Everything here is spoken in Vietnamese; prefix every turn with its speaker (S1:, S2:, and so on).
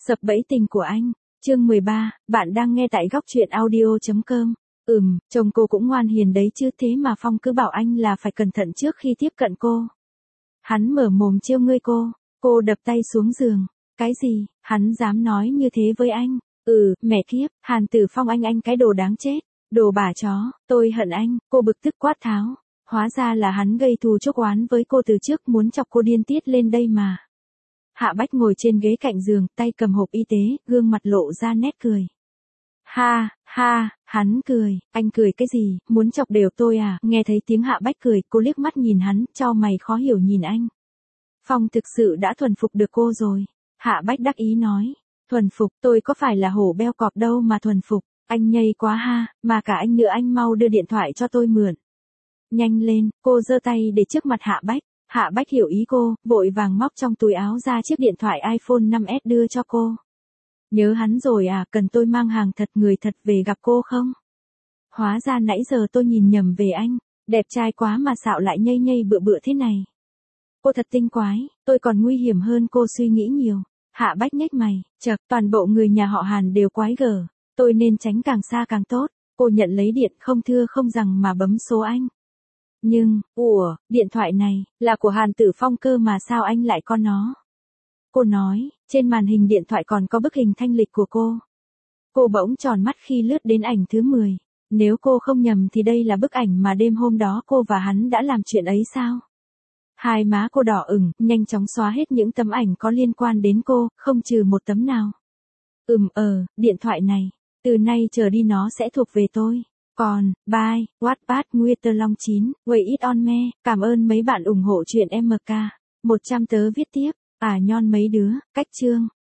S1: Sập bẫy tình của anh. Chương 13, bạn đang nghe tại góc truyện audio.com. Chồng cô cũng ngoan hiền đấy chứ, thế mà Phong cứ bảo anh là phải cẩn thận trước khi tiếp cận cô. Hắn mở mồm trêu ngươi cô đập tay xuống giường. Cái gì, hắn dám nói như thế với anh? Mẹ kiếp, Hàn Tử Phong anh cái đồ đáng chết, đồ bả chó, tôi hận anh, cô bực tức quát tháo. Hóa ra là hắn gây thù chuốc oán với cô từ trước, muốn chọc cô điên tiết lên đây mà. Hạ Bách ngồi trên ghế cạnh giường, tay cầm hộp y tế, gương mặt lộ ra nét cười. Ha, hắn cười, anh cười cái gì, muốn chọc đều tôi à? Nghe thấy tiếng Hạ Bách cười, cô liếc mắt nhìn hắn, chau mày khó hiểu nhìn anh. Phong thực sự đã thuần phục được cô rồi. Hạ Bách đắc ý nói, thuần phục, tôi có phải là hổ beo cọp đâu mà thuần phục, anh nhây quá ha, mà cả anh nữa, anh mau đưa điện thoại cho tôi mượn. Nhanh lên, cô giơ tay để trước mặt Hạ Bách. Hạ Bách hiểu ý cô, vội vàng móc trong túi áo ra chiếc điện thoại iPhone 5S đưa cho cô. Nhớ hắn rồi à, cần tôi mang hàng thật người thật về gặp cô không? Hóa ra nãy giờ tôi nhìn nhầm về anh, đẹp trai quá mà xạo lại nhây bựa bựa thế này. Cô thật tinh quái, tôi còn nguy hiểm hơn cô suy nghĩ nhiều. Hạ Bách nhếch mày, chậc, toàn bộ người nhà họ Hàn đều quái gở, tôi nên tránh càng xa càng tốt. Cô nhận lấy điện không thưa không rằng mà bấm số anh. Nhưng, điện thoại này, là của Hàn Tử Phong cơ mà sao anh lại có nó? Cô nói, trên màn hình điện thoại còn có bức hình thanh lịch của cô. Cô bỗng tròn mắt khi lướt đến ảnh thứ 10. Nếu cô không nhầm thì đây là bức ảnh mà đêm hôm đó cô và hắn đã làm chuyện ấy sao? Hai má cô đỏ ửng, nhanh chóng xóa hết những tấm ảnh có liên quan đến cô, không trừ một tấm nào. Điện thoại này, từ nay trở đi nó sẽ thuộc về tôi. Còn, bye, Wattpad Nguyeter Long 9, Wait It On Me, cảm ơn mấy bạn ủng hộ chuyện MK. 100 tớ viết tiếp, nhon mấy đứa, cách chương.